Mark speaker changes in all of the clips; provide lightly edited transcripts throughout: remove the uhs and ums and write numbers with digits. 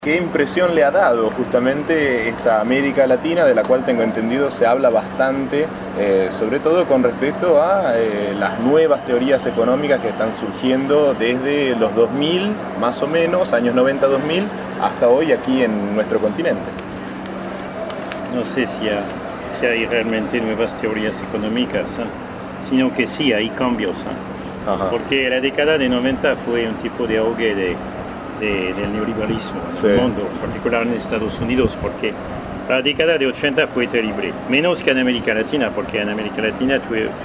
Speaker 1: ¿Qué impresión le ha dado justamente esta América Latina, de la cual tengo entendido se habla bastante, sobre todo con respecto a las nuevas teorías económicas que están surgiendo desde los 2000, más o menos, años 90-2000, hasta hoy aquí en nuestro continente?
Speaker 2: No sé si hay realmente nuevas teorías económicas, sino que sí hay cambios. Porque la década de 90 fue un tipo de auge del neoliberalismo en el mundo, en particular en Estados Unidos, porque la década de 80 fue terrible, menos que en América Latina, porque en América Latina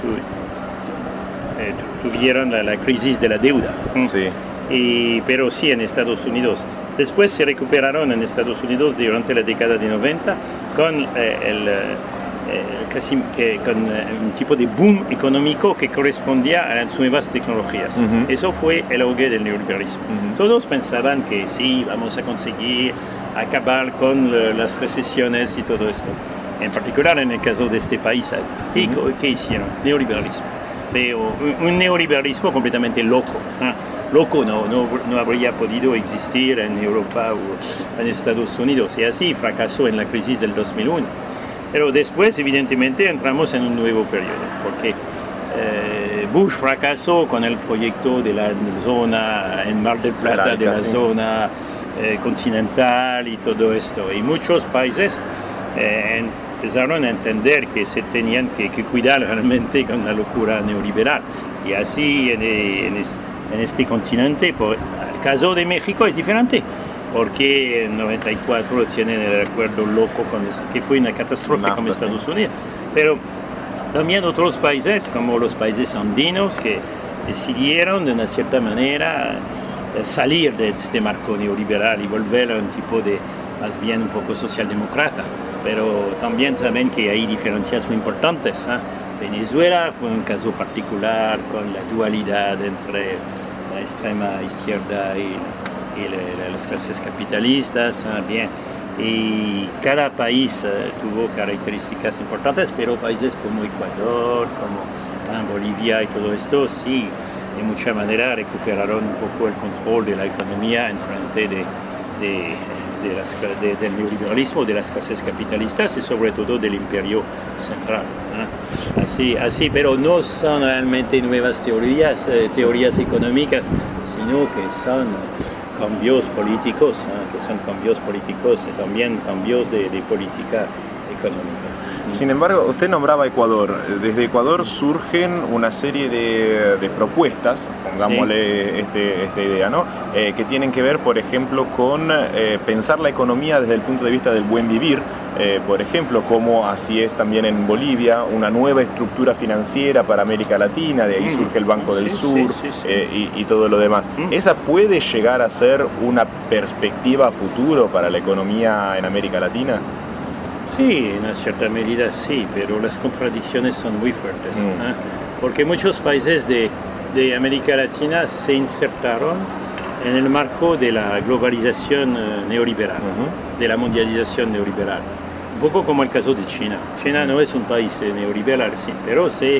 Speaker 2: tuvieron la crisis de la deuda, pero sí en Estados Unidos. Después se recuperaron en Estados Unidos durante la década de 90 con con un tipo de boom económico que correspondía a las nuevas tecnologías. Eso fue el auge del neoliberalismo. Todos pensaban que sí, vamos a conseguir acabar con las recesiones y todo esto. En particular en el caso de este país, ¿qué hicieron? Neoliberalismo. Pero un neoliberalismo completamente loco. Loco no habría podido existir en Europa o en Estados Unidos. Y así fracasó en la crisis del 2001. Pero después, evidentemente, entramos en un nuevo periodo, porque Bush fracasó con el proyecto de la zona en Mar del Plata, de la zona continental y todo esto. Y muchos países empezaron a entender que se tenían que cuidar realmente con la locura neoliberal. Y así en este continente, el caso de México es diferente, porque en 94 tienen el acuerdo loco que fue una catástrofe con Estados Unidos, pero también otros países como los países andinos que decidieron de una cierta manera salir de este marco neoliberal y volver a un tipo de más bien un poco socialdemócrata, pero también saben que hay diferencias muy importantes. Venezuela fue un caso particular con la dualidad entre la extrema izquierda y las clases capitalistas, y cada país tuvo características importantes, pero países como Ecuador, como Bolivia y todo esto, sí, de mucha manera recuperaron un poco el control de la economía en frente del neoliberalismo, de las clases capitalistas y sobre todo del imperio central. Así, pero no son realmente nuevas teorías económicas, sino que son cambios políticos, y también cambios de política económica.
Speaker 1: Sin embargo, usted nombraba Ecuador. Desde Ecuador surgen una serie de propuestas, pongámosle esta idea, ¿no? Que tienen que ver, por ejemplo, con pensar la economía desde el punto de vista del buen vivir. Por ejemplo, como así es también en Bolivia, una nueva estructura financiera para América Latina, de ahí surge el Banco del Sur y todo lo demás. ¿Esa puede llegar a ser una perspectiva a futuro para la economía en América Latina?
Speaker 2: Sí, en una cierta medida sí, pero las contradicciones son muy fuertes, porque muchos países de América Latina se insertaron en el marco de la globalización neoliberal, de la mundialización neoliberal. Un poco como el caso de China. China no es un país neoliberal, sí, pero se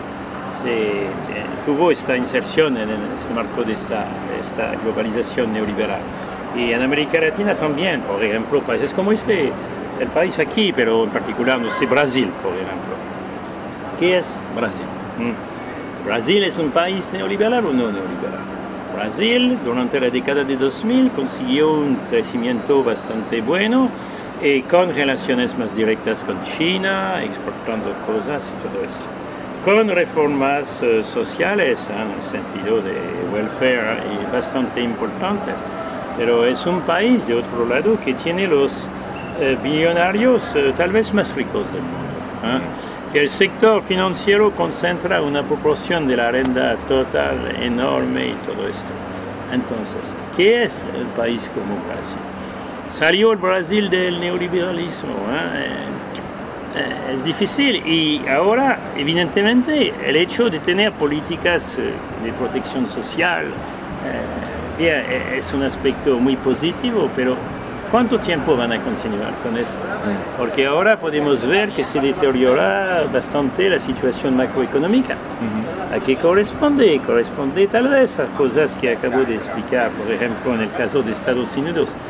Speaker 2: tuvo esta inserción en este marco de esta globalización neoliberal. Y en América Latina también, por ejemplo, países como el país aquí, pero en particular, no sé, Brasil, por ejemplo. ¿Qué es Brasil? ¿Brasil es un país neoliberal o no neoliberal? Brasil, durante la década de 2000, consiguió un crecimiento bastante bueno, con relaciones más directas con China, exportando cosas y todo eso. Con reformas sociales, en el sentido de welfare, y bastante importantes. Pero es un país, de otro lado, que tiene los billonarios tal vez más ricos del mundo. Que el sector financiero concentra una proporción de la renta total enorme y todo esto. Entonces, ¿qué es el país como Brasil? Salió el Brasil del neoliberalismo. Es difícil y ahora, evidentemente, el hecho de tener políticas de protección social es un aspecto muy positivo, pero ¿cuánto tiempo van a continuar con esto? Porque ahora podemos ver que se deteriora bastante la situación macroeconómica. ¿A qué corresponde? Corresponde tal vez a cosas que acabo de explicar, por ejemplo, en el caso de Estados Unidos,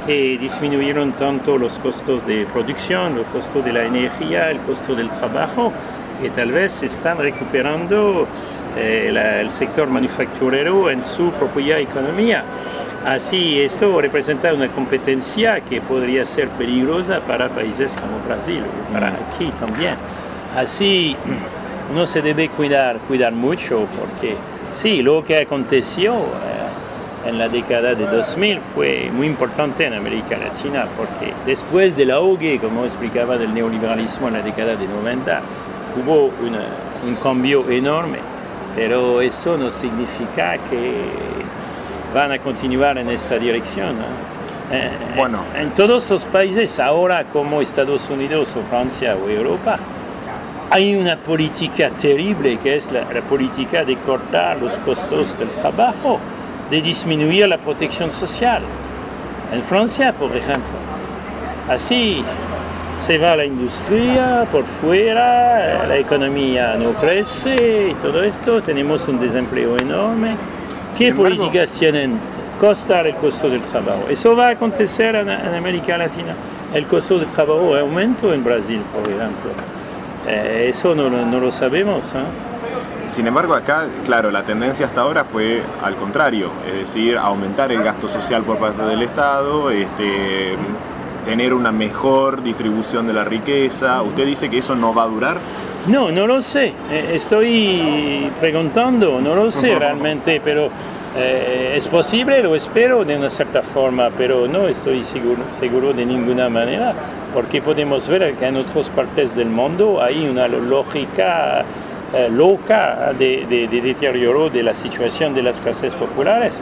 Speaker 2: que disminuyeron tanto los costos de producción, los costos de la energía, el costo del trabajo, que tal vez se están recuperando el sector manufacturero en su propia economía. Así, esto representa una competencia que podría ser peligrosa para países como Brasil, para aquí también. Así, uno se debe cuidar mucho, porque sí, lo que aconteció en la década de 2000 fue muy importante en América Latina, porque después del auge, como explicaba, del neoliberalismo en la década de 90, hubo un cambio enorme, pero eso no significa que van a continuar en esta dirección.
Speaker 1: Bueno,
Speaker 2: en todos los países ahora, como Estados Unidos o Francia o Europa, hay una política terrible, que es la política de cortar los costos del trabajo, de disminuir la protección social. En Francia, por ejemplo, así se va la industria por fuera, la economía no crece y todo esto, tenemos un desempleo enorme. ¿Qué políticas tienen? Costar el costo del trabajo. Eso va a acontecer en América Latina. El costo del trabajo aumenta en Brasil, por ejemplo. Eso no lo sabemos.
Speaker 1: Sin embargo, acá, claro, la tendencia hasta ahora fue al contrario, es decir, aumentar el gasto social por parte del Estado, tener una mejor distribución de la riqueza. ¿Usted dice que eso no va a durar?
Speaker 2: No lo sé. Estoy preguntando, no lo sé realmente, pero es posible, lo espero de una cierta forma, pero no estoy seguro de ninguna manera, porque podemos ver que en otras partes del mundo hay una lógica loca de deterioro de la situación de las clases populares.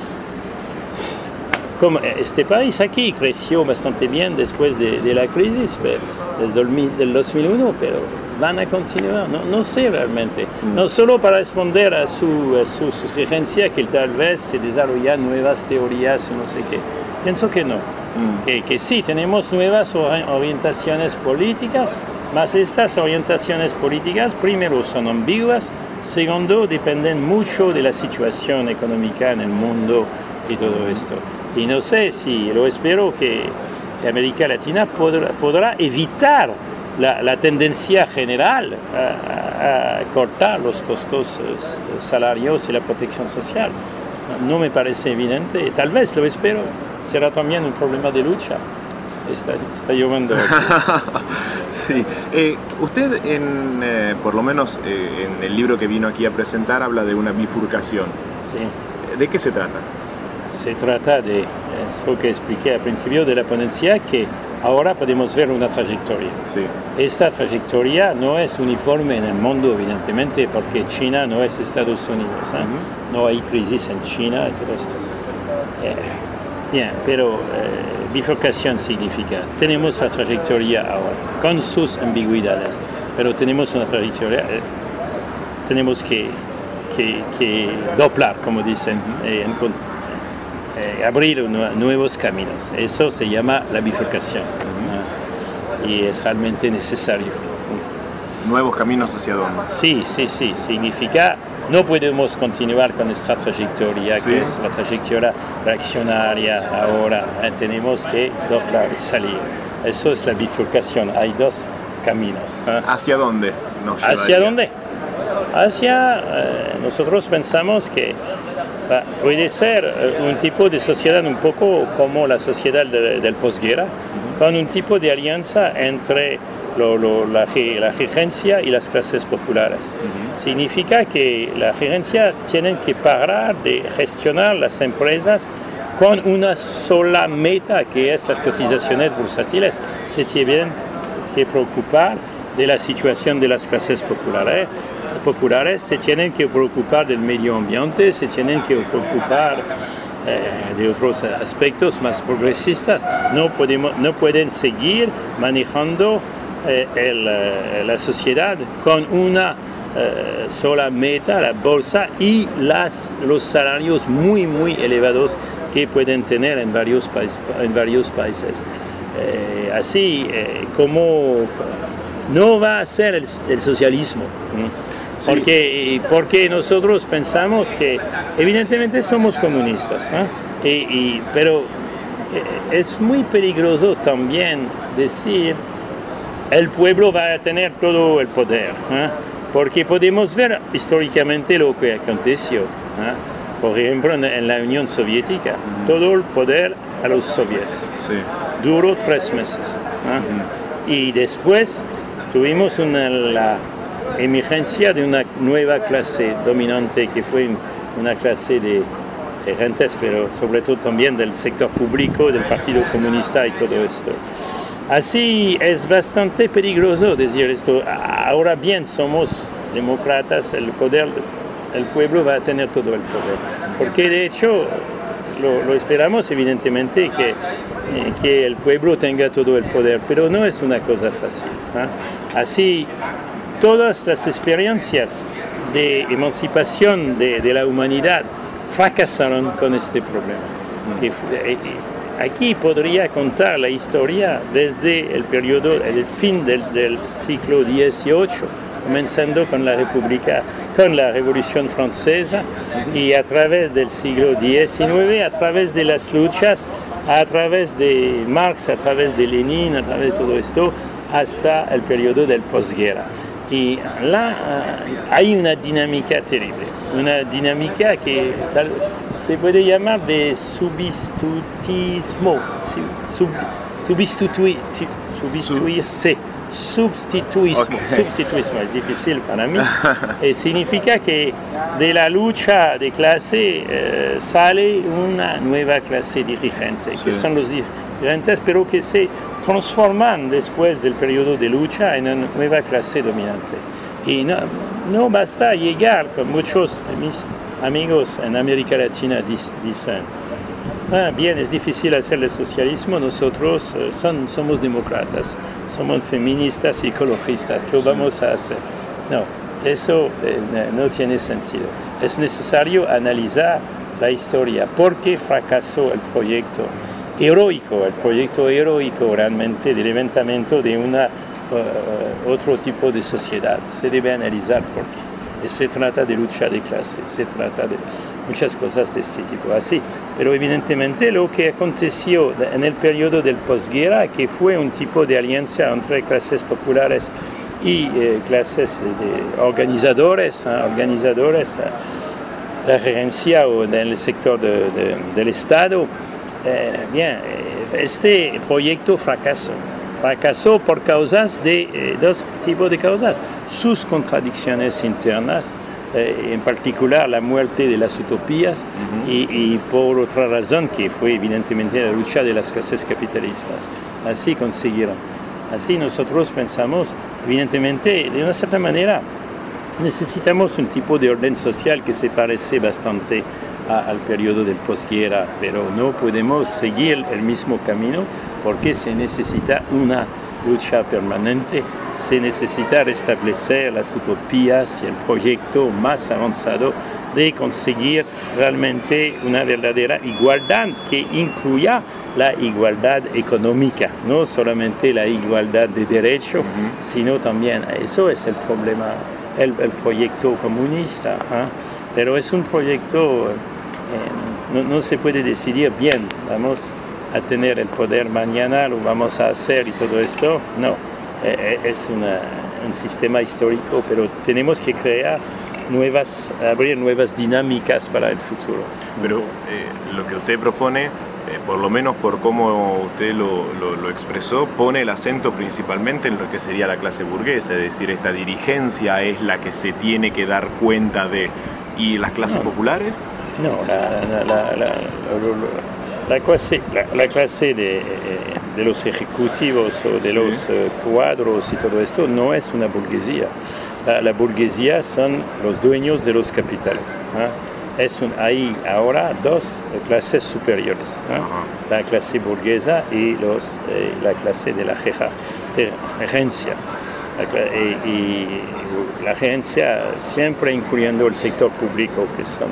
Speaker 2: Como este país aquí creció bastante bien después de la crisis del 2001, pero van a continuar, no sé realmente. No solo para responder a su sugerencia que tal vez se desarrollan nuevas teorías o no sé qué. Pienso que no. Que sí, tenemos nuevas orientaciones políticas, mas estas orientaciones políticas, primero, son ambiguas, segundo, dependen mucho de la situación económica en el mundo y todo esto. Y no sé si, lo espero que América Latina podrá evitar la tendencia general a cortar los costos salarios y la protección social. No me parece evidente, tal vez lo espero, será también un problema de lucha. Está lloviendo.
Speaker 1: Sí. Usted, por lo menos en el libro que vino aquí a presentar, habla de una bifurcación.
Speaker 2: Sí.
Speaker 1: ¿De qué se trata?
Speaker 2: Se trata de lo que expliqué al principio de la ponencia, que ahora podemos ver una trayectoria.
Speaker 1: Sí.
Speaker 2: Esta trayectoria no es uniforme en el mundo, evidentemente, porque China no es Estados Unidos. No hay crisis en China y todo esto. Bien, pero bifurcación significa, tenemos la trayectoria ahora, con sus ambigüedades, pero tenemos una trayectoria, tenemos que doblar, como dicen, abrir nuevos caminos. Eso se llama la bifurcación y es realmente necesario.
Speaker 1: ¿Nuevos caminos hacia dónde?
Speaker 2: Sí, significa no podemos continuar con esta trayectoria, que es la trayectoria reaccionaria ahora, tenemos que doblar y salir. Eso es la bifurcación, hay dos caminos.
Speaker 1: ¿Hacia dónde nos lleva?
Speaker 2: ¿Hacia dónde? Nosotros pensamos que puede ser un tipo de sociedad un poco como la sociedad del posguerra, con un tipo de alianza entre la gerencia y las clases populares. Significa que la gerencia tiene que parar de gestionar las empresas con una sola meta, que es las cotizaciones bursátiles. Se tienen que preocupar de la situación de las clases populares, se tienen que preocupar del medio ambiente, se tienen que preocupar de otros aspectos más progresistas. No pueden seguir manejando la sociedad con una sola meta, la bolsa, y los salarios muy elevados que pueden tener en varios países. Así como no va a ser el socialismo. Porque nosotros pensamos que evidentemente somos comunistas, pero es muy peligroso también decir el pueblo va a tener todo el poder, porque podemos ver históricamente lo que aconteció. Por ejemplo, en la Unión Soviética, todo el poder a los soviets.
Speaker 1: Sí.
Speaker 2: Duró 3 meses. Y después tuvimos la emergencia de una nueva clase dominante que fue una clase de gentes, pero sobre todo también del sector público, del Partido Comunista y todo esto. Así es bastante peligroso decir esto. Ahora bien, somos demócratas, el pueblo va a tener todo el poder. Porque de hecho lo esperamos evidentemente que el pueblo tenga todo el poder, pero no es una cosa fácil. Así, todas las experiencias de emancipación de la humanidad fracasaron con este problema. Aquí podría contar la historia desde el fin del siglo XVIII, comenzando con la Revolución Francesa y a través del siglo XIX, a través de las luchas, a través de Marx, a través de Lenin, a través de todo esto, hasta el periodo del posguerra. Y là hay una dinámica terrible, una dinámica que se puede llamar de substitutismo, substituismo es difícil para mí, significa que de la lucha de clase sale una nueva clase dirigente, que son los dirigentes, pero que se transforman después del periodo de lucha en una nueva clase dominante. Y no basta llegar, como muchos de mis amigos en América Latina dicen, bien, es difícil hacer el socialismo, nosotros somos demócratas, somos feministas y ecologistas, lo vamos a hacer. No, eso no tiene sentido. Es necesario analizar la historia, por qué fracasó el proyecto heroico realmente del levantamiento de otro tipo de sociedad. Se debe analizar por qué. Se trata de lucha de clase, se trata de muchas cosas de este tipo. Así. Pero evidentemente lo que aconteció en el periodo del posguerra, que fue un tipo de alianza entre clases populares y clases de organizadores, la gerencia o en el sector del Estado, este proyecto fracasó por causas dos tipos de causas, sus contradicciones internas, en particular la muerte de las utopías y por otra razón que fue evidentemente la lucha de las clases capitalistas. Así consiguieron. Así nosotros pensamos, evidentemente, de una cierta manera, necesitamos un tipo de orden social que se parece bastante al periodo del posguerra, pero no podemos seguir el mismo camino porque se necesita una lucha permanente, se necesita restablecer las utopías y el proyecto más avanzado de conseguir realmente una verdadera igualdad que incluya la igualdad económica, no solamente la igualdad de derecho, sino también, eso es el problema, el proyecto comunista, pero es un proyecto, no se puede decidir bien, vamos a tener el poder mañana, lo vamos a hacer y todo esto, no, es un sistema histórico, pero tenemos que abrir nuevas dinámicas para el futuro.
Speaker 1: Pero lo que usted propone, por lo menos por cómo usted lo expresó, pone el acento principalmente en lo que sería la clase burguesa, es decir, esta dirigencia es la que se tiene que dar cuenta de... ¿Y las clases populares?
Speaker 2: No, la clase de los ejecutivos o de los cuadros y todo esto no es una burguesía. La burguesía son los dueños de los capitales. Hay ahora dos clases superiores, la clase burguesa y la clase de la gerencia. Y la gerencia siempre incluyendo el sector público, que son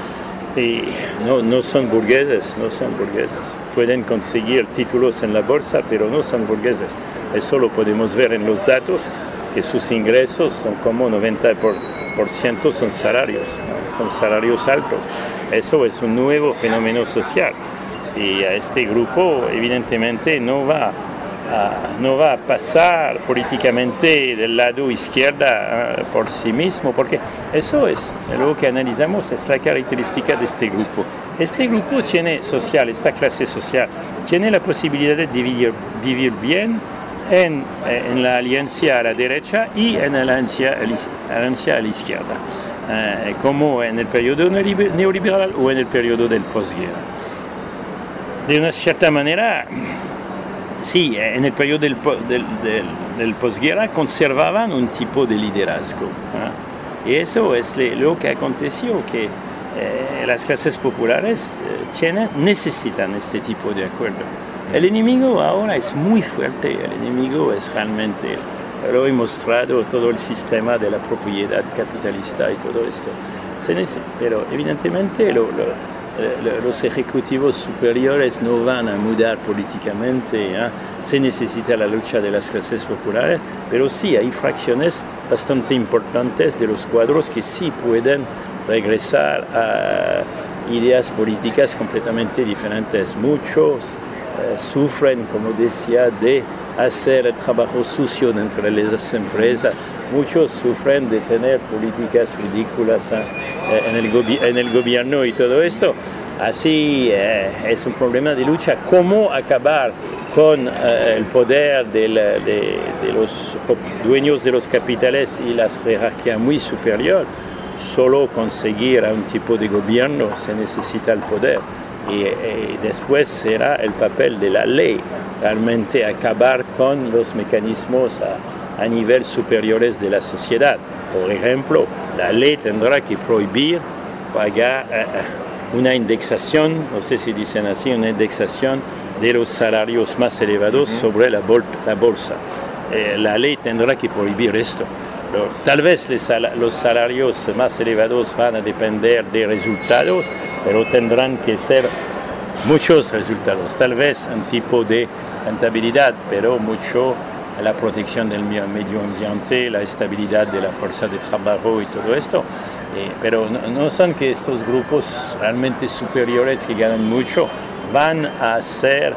Speaker 2: no son burgueses. Pueden conseguir títulos en la bolsa, pero no son burgueses. Eso lo podemos ver en los datos, que sus ingresos son como 90% son salarios altos. Eso es un nuevo fenómeno social. y a este grupo evidentemente no va a pasar políticamente del lado izquierda por sí mismo, porque eso es lo que analizamos, es la característica de este grupo. Este grupo tiene social, esta clase social, tiene la posibilidad de vivir bien en la alianza a la derecha y en la alianza a la izquierda, como en el periodo neoliberal o en el periodo del posguerra. De una cierta manera, sí, en el periodo del posguerra conservaban un tipo de liderazgo. Y eso es lo que aconteció, que las clases populares necesitan este tipo de acuerdo. El enemigo ahora es muy fuerte, el enemigo es realmente, lo he mostrado, todo el sistema de la propiedad capitalista y todo esto. Pero evidentemente los ejecutivos superiores no van a mudar políticamente, se necesita la lucha de las clases populares, pero sí hay fracciones bastante importantes de los cuadros que sí pueden regresar a ideas políticas completamente diferentes. Muchos sufren, como decía, de hacer el trabajo sucio dentro de las empresas. Muchos sufren de tener políticas ridículas en el gobierno y todo esto. Así es un problema de lucha. ¿Cómo acabar con el poder de los dueños de los capitales y las jerarquías muy superiores? Solo conseguir a un tipo de gobierno se necesita el poder. Y después será el papel de la ley realmente acabar con los mecanismos a nivel superiores de la sociedad. Por ejemplo, la ley tendrá que prohibir pagar una indexación, no sé si dicen así, una indexación de los salarios más elevados sobre la bolsa. La ley tendrá que prohibir esto. Tal vez los salarios más elevados van a depender de resultados, pero tendrán que ser muchos resultados. Tal vez un tipo de rentabilidad, pero mucho la protección del medio ambiente, la estabilidad de la fuerza de trabajo y todo esto. Pero no son que estos grupos realmente superiores que ganan mucho van a ser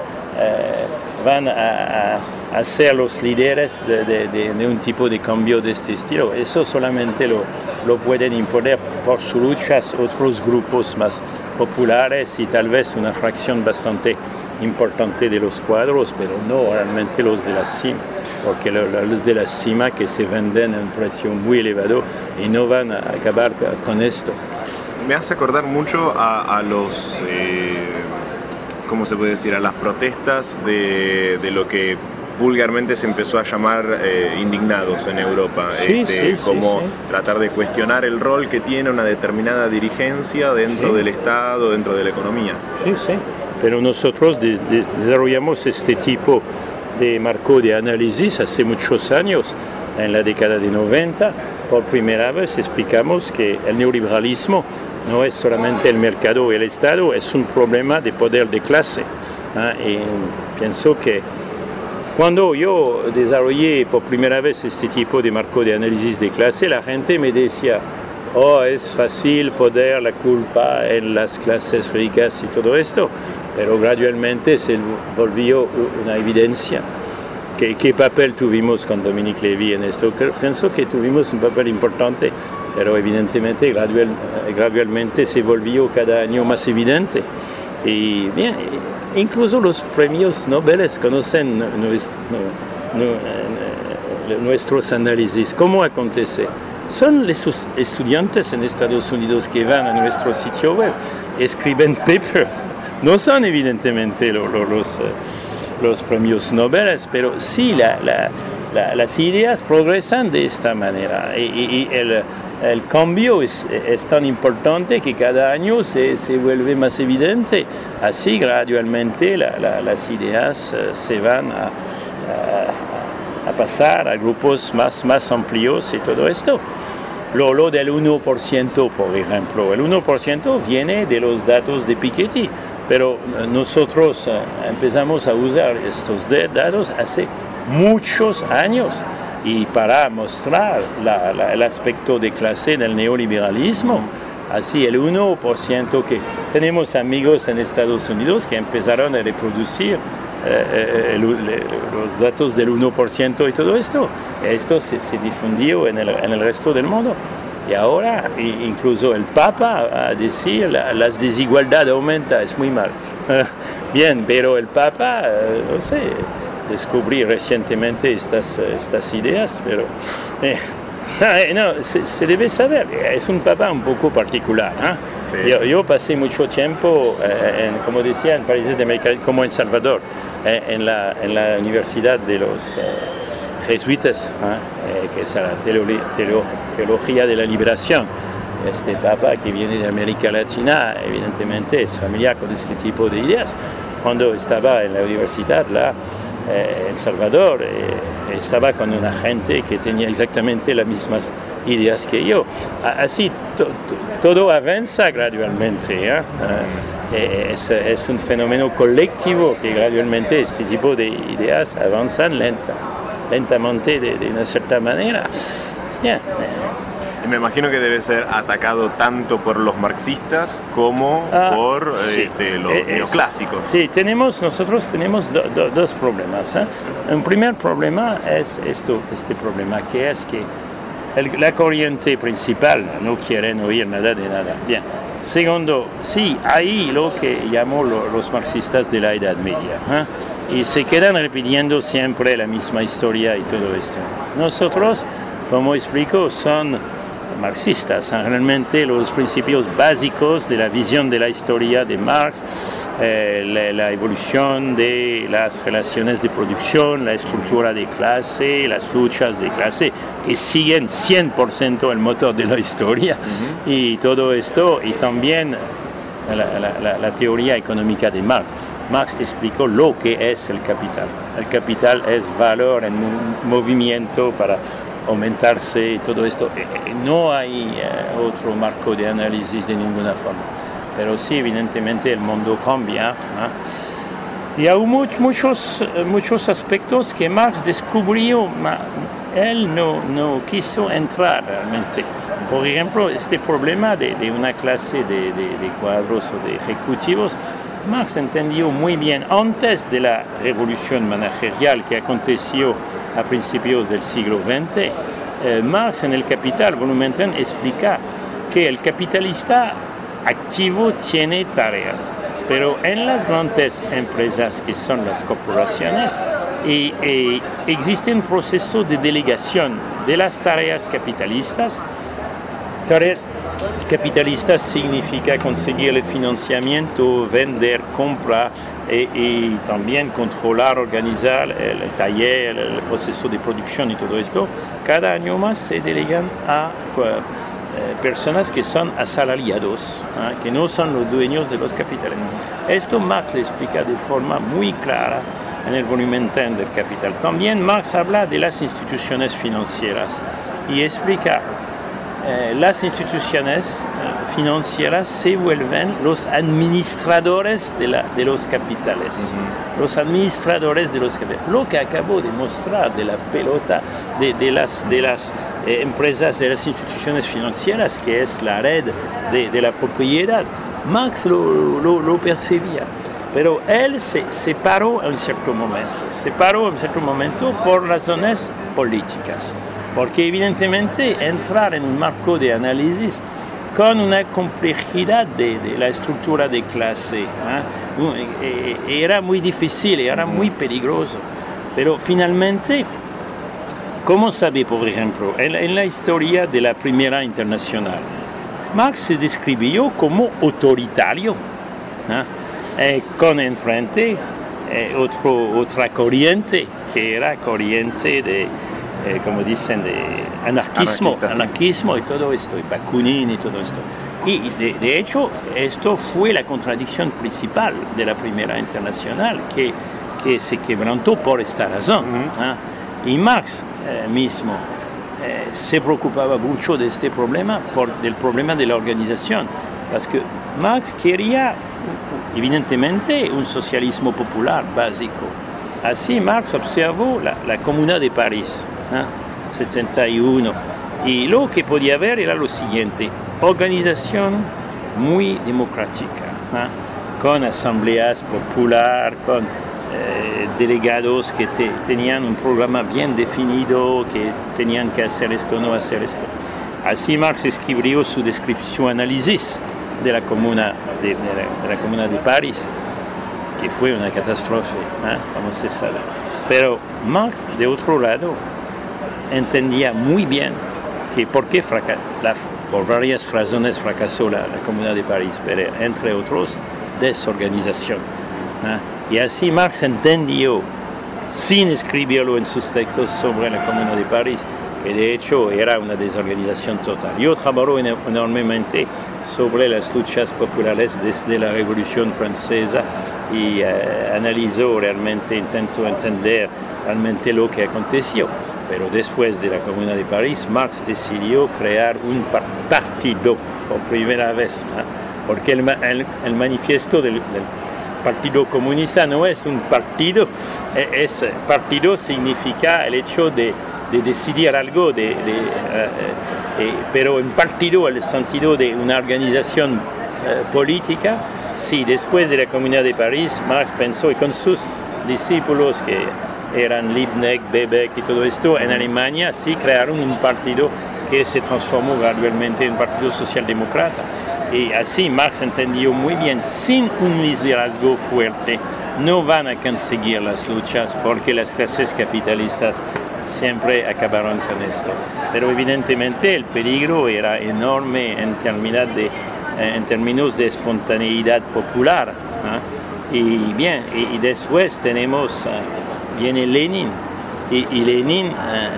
Speaker 2: los líderes de un tipo de cambio de este estilo. Eso solamente lo pueden imponer por sus luchas otros grupos más populares y tal vez una fracción bastante importante de los cuadros, pero no realmente los de la cima, porque los de la cima que se venden a un precio muy elevado y no van a acabar con esto.
Speaker 1: Me hace acordar mucho a los... ¿cómo se puede decir? A las protestas de lo que vulgarmente se empezó a llamar indignados en Europa, como tratar de cuestionar el rol que tiene una determinada dirigencia dentro del Estado, dentro de la economía.
Speaker 2: Sí, pero nosotros desarrollamos este tipo de marco de análisis hace muchos años, en la década de 90, por primera vez explicamos que el neoliberalismo no es solamente el mercado y el Estado, es un problema de poder de clase. Y pienso que cuando yo desarrollé por primera vez este tipo de marco de análisis de clase, la gente me decía, es fácil poner la culpa en las clases ricas y todo esto, pero gradualmente se volvió una evidencia. ¿Qué papel tuvimos con Dominique Lévy en esto? Pienso que tuvimos un papel importante, pero evidentemente gradualmente se volvió cada año más evidente. Y bien, incluso los premios Nobel conocen nuestros análisis. ¿Cómo acontece? Son los estudiantes en Estados Unidos que van a nuestro sitio web, escriben papers. No son evidentemente los premios Nobel, pero sí las ideas progresan de esta manera. Y el cambio es tan importante que cada año se vuelve más evidente. Así gradualmente las ideas se van a pasar a grupos más amplios y todo esto. Lo del 1%, por ejemplo. El 1% viene de los datos de Piketty, pero nosotros empezamos a usar estos datos hace muchos años. Y para mostrar el aspecto de clase del neoliberalismo, así el 1% que tenemos amigos en Estados Unidos que empezaron a reproducir los datos del 1% y todo esto. Esto se difundió en el resto del mundo. Y ahora incluso el Papa a decir las desigualdades aumentan, es muy mal. Bien, pero el Papa, no sé, descubrí recientemente estas ideas, pero no, se debe saber, es un Papa un poco particular. Sí. Yo pasé mucho tiempo, como decía, en países de América, como en Salvador, en la Universidad de los jesuitas, que es la teología de la liberación. Este Papa que viene de América Latina, evidentemente es familiar con este tipo de ideas. Cuando estaba en la universidad, en El Salvador, estaba con una gente que tenía exactamente las mismas ideas que yo. Así todo avanza gradualmente. Es un fenómeno colectivo que gradualmente este tipo de ideas avanzan lentamente de una cierta manera. Yeah.
Speaker 1: Me imagino que debe ser atacado tanto por los marxistas como por
Speaker 2: sí,
Speaker 1: los neoclásicos.
Speaker 2: Sí, nosotros tenemos dos problemas. Un primer problema es este problema, que es que la corriente principal no quieren oír nada de nada. Bien. Segundo, sí, hay lo que llamó los marxistas de la Edad Media, y se quedan repitiendo siempre la misma historia y todo esto. Nosotros, como explico, son marxistas, realmente los principios básicos de la visión de la historia de Marx, la evolución de las relaciones de producción, la estructura de clase, las luchas de clase, que siguen 100% el motor de la historia, y todo esto, y también la teoría económica de Marx. Marx explicó lo que es el capital. El capital es valor en movimiento para aumentarse y todo esto. No hay otro marco de análisis de ninguna forma. Pero sí, evidentemente el mundo cambia. Y hay muchos aspectos que Marx descubrió, él no quiso entrar realmente. Por ejemplo, este problema de una clase de cuadros o de ejecutivos, Marx entendió muy bien antes de la revolución managerial que aconteció a principios del siglo XX. Marx en el Capital, volumen 3, explica que el capitalista activo tiene tareas, pero en las grandes empresas que son las corporaciones existe un proceso de delegación de las tareas capitalistas. Tareas capitalistas significa conseguir el financiamiento, vender, comprar y también controlar, organizar el taller, el proceso de producción y todo esto. Cada año más se delegan a personas que son asalariados, que no son los dueños de los capitales. Esto Marx le explica de forma muy clara en el volumen 10 del Capital. También Marx habla de las instituciones financieras y explica las instituciones financieras se vuelven los administradores de los capitales. Los administradores de los capitales. Lo que acabo de mostrar de la pelota de las empresas, de las instituciones financieras, que es la red de la propiedad, Marx lo percibía. Pero él se separó en un cierto momento por razones políticas. Porque evidentemente entrar en un marco de análisis con una complejidad de la estructura de clase era muy difícil, era muy peligroso. Pero finalmente, ¿cómo sabe, por ejemplo, en la historia de la Primera Internacional, Marx se describió como autoritario, con enfrente otra corriente, que era corriente de como dicen, de anarquismo y todo esto, y Bakunin y todo esto. Y de hecho, esto fue la contradicción principal de la Primera Internacional, que se quebrantó por esta razón. Y Marx mismo se preocupaba mucho de este problema, del problema de la organización, porque Marx quería, evidentemente, un socialismo popular básico. Así Marx observó la Comuna de París, 71, y lo que podía ver era lo siguiente: organización muy democrática, con asambleas populares, con delegados que tenían un programa bien definido, que tenían que hacer esto, no hacer esto. Así Marx escribió su descripción, análisis de la Comuna de París, que fue una catástrofe, como se sabe. Pero Marx, de otro lado, entendía muy bien que por varias razones fracasó la Comuna de París, pero entre otros, desorganización. Y así Marx entendió, sin escribirlo en sus textos sobre la Comuna de París, que de hecho era una desorganización total. Yo trabajo enormemente sobre las luchas populares desde la Revolución Francesa y intento entender realmente lo que aconteció. Pero después de la Comuna de París, Marx decidió crear un partido por primera vez, porque el manifiesto del Partido Comunista no es un partido, partido significa el hecho de decidir algo, pero un partido en el sentido de una organización política. Sí, después de la Comuna de París, Marx pensó, y con sus discípulos que eran Liebknecht, Babeck y todo esto, en Alemania sí crearon un partido que se transformó gradualmente en un partido socialdemócrata. Y así Marx entendió muy bien, sin un liderazgo fuerte, no van a conseguir las luchas porque las clases capitalistas siempre acabaron con esto. Pero evidentemente el peligro era enorme en términos de espontaneidad popular. Y después viene Lenin, y Lenin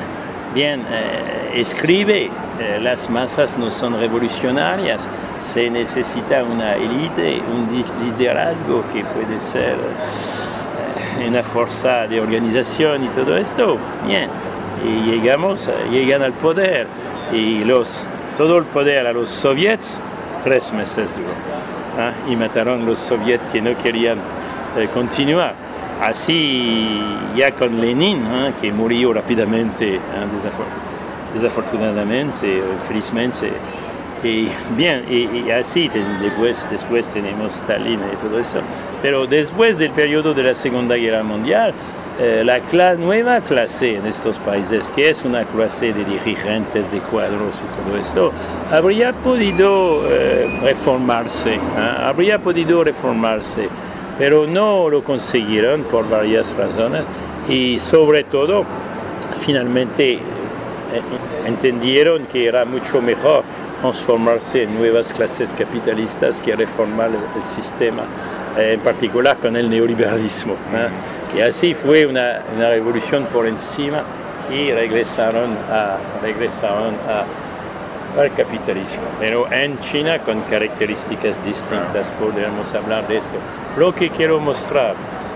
Speaker 2: escribe, las masas no son revolucionarias, se necesita una élite, un liderazgo que puede ser una fuerza de organización y todo esto. Bien, y llegan al poder, y todo el poder a los soviets, 3 meses duró, y mataron los soviets que no querían continuar. Así ya con Lenin, que murió rápidamente, desafortunadamente, felizmente. Y así después tenemos Stalin y todo eso. Pero después del periodo de la Segunda Guerra Mundial, la nueva clase en estos países, que es una clase de dirigentes, de cuadros y todo esto, habría podido reformarse, pero no lo consiguieron por varias razones, y sobre todo, finalmente entendieron que era mucho mejor transformarse en nuevas clases capitalistas que reformar el sistema, en particular con el neoliberalismo. Y así fue una revolución por encima, y regresaron al capitalismo. Pero en China con características distintas, podemos hablar de esto. Lo que quiero mostrar,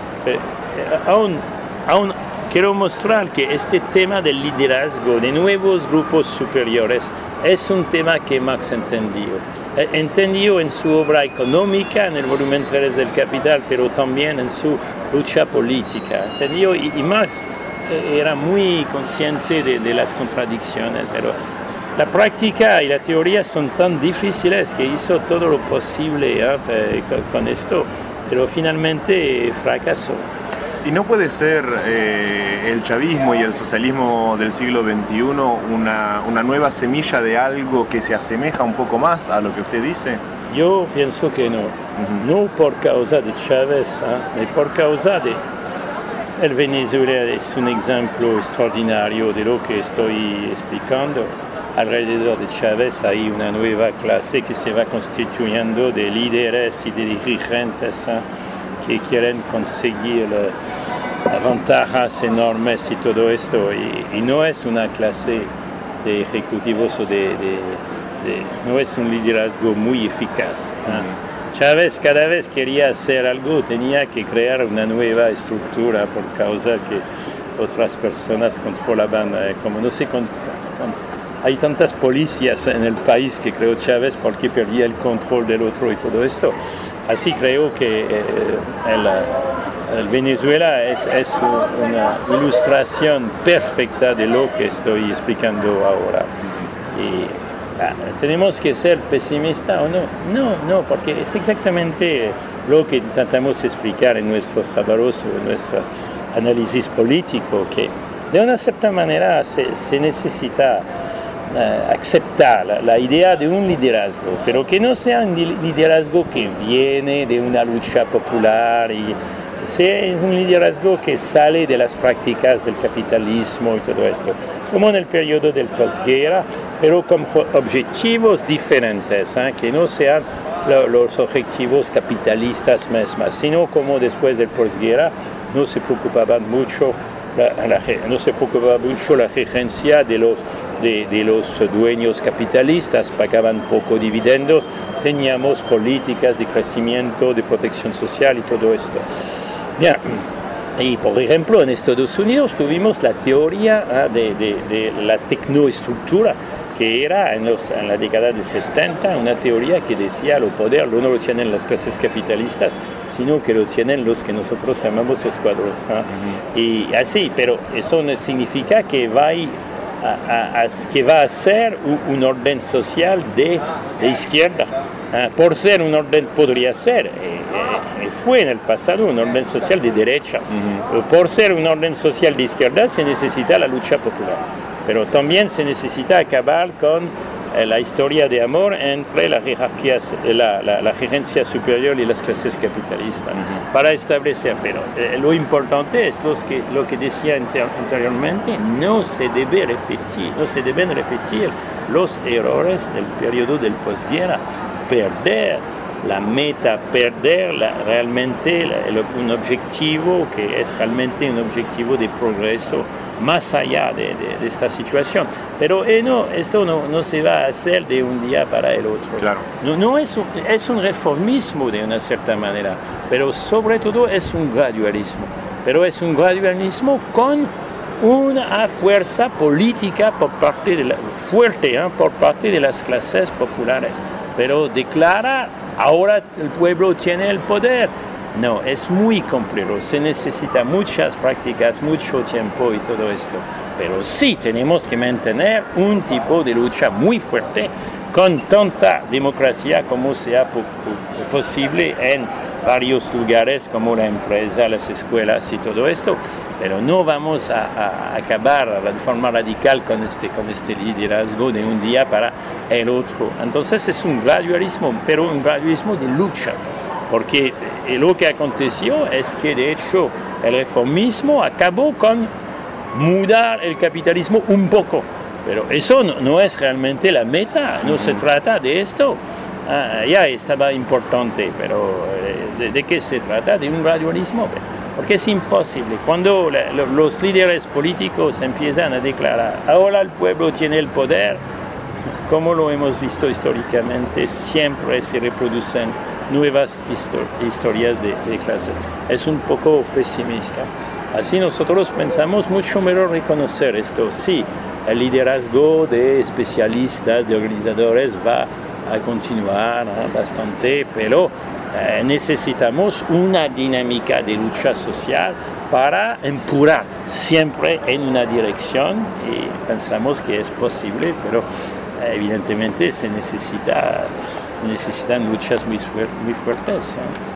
Speaker 2: quiero mostrar que este tema del liderazgo de nuevos grupos superiores es un tema que Marx entendió en su obra económica, en el volumen 3 del Capital, pero también en su lucha política. Entendió, y Marx era muy consciente de las contradicciones, pero la práctica y la teoría son tan difíciles que hizo todo lo posible con esto, pero finalmente fracasó.
Speaker 1: ¿Y no puede ser el chavismo y el socialismo del siglo XXI una nueva semilla de algo que se asemeja un poco más a lo que usted dice?
Speaker 2: Yo pienso que no. No por causa de Chávez, sino por causa de... El Venezuela es un ejemplo extraordinario de lo que estoy explicando. Alrededor de Chávez hay una nueva clase que se va constituyendo de líderes y de dirigentes que quieren conseguir ventajas enormes y todo esto. Y no es una clase de ejecutivos o no es un liderazgo muy eficaz. Chávez cada vez quería hacer algo, tenía que crear una nueva estructura por causa que otras personas controlaban, como no sé, hay tantas policías en el país que creó Chávez porque perdía el control del otro y todo esto. Así creo que el Venezuela es una ilustración perfecta de lo que estoy explicando ahora. ¿Tenemos que ser pesimistas o no? No, porque es exactamente lo que intentamos explicar en nuestros trabajos o en nuestro análisis político, que de una cierta manera se necesita aceptar la idea de un liderazgo, pero que no sea un liderazgo que viene de una lucha popular, y sea un liderazgo que sale de las prácticas del capitalismo y todo esto, como en el periodo del posguerra, pero con objetivos diferentes, que no sean los objetivos capitalistas mismos, sino como después del posguerra no se preocupaba mucho la regencia de los dueños capitalistas, pagaban poco dividendos, teníamos políticas de crecimiento, de protección social y todo esto. Bien. Y por ejemplo, en Estados Unidos tuvimos la teoría de la tecnoestructura, que era en la década de 70 una teoría que decía el poder no lo tienen las clases capitalistas, sino que lo tienen los que nosotros llamamos los cuadros. Y así, pero eso no significa que va a ser un orden social de izquierda. Por ser un orden, podría ser, fue en el pasado un orden social de derecha. Por ser un orden social de izquierda se necesita la lucha popular, pero también se necesita acabar con la historia de amor entre la gerencia superior y las clases capitalistas para establecer, pero lo importante es lo que decía anteriormente, no se deben repetir los errores del periodo del posguerra, perder la meta, perder realmente un objetivo que es realmente un objetivo de progreso más allá de esta situación. Pero esto no se va a hacer de un día para el otro.
Speaker 1: Claro.
Speaker 2: No es un reformismo de una cierta manera, pero sobre todo es un gradualismo. Pero es un gradualismo con una fuerza política fuerte por parte de las clases populares. Pero declara, ahora el pueblo tiene el poder. No, es muy complejo, se necesita muchas prácticas, mucho tiempo y todo esto. Pero sí tenemos que mantener un tipo de lucha muy fuerte, con tanta democracia como sea posible en varios lugares como la empresa, las escuelas y todo esto, pero no vamos a acabar de forma radical con este liderazgo de un día para el otro. Entonces es un gradualismo, pero un gradualismo de lucha, porque lo que aconteció es que de hecho el reformismo acabó con mudar el capitalismo un poco, pero eso no es realmente la meta, no se trata de esto. Ya estaba importante, pero ¿de qué se trata? De un gradualismo, porque es imposible. Cuando los líderes políticos empiezan a declarar, ahora el pueblo tiene el poder, como lo hemos visto históricamente, siempre se reproducen nuevas historias de clase. Es un poco pesimista. Así nosotros pensamos mucho mejor reconocer esto. Sí, el liderazgo de especialistas, de organizadores va a continuar bastante, pero necesitamos una dinámica de lucha social para empujar siempre en una dirección, y pensamos que es posible, pero evidentemente se necesitan luchas muy fuertes.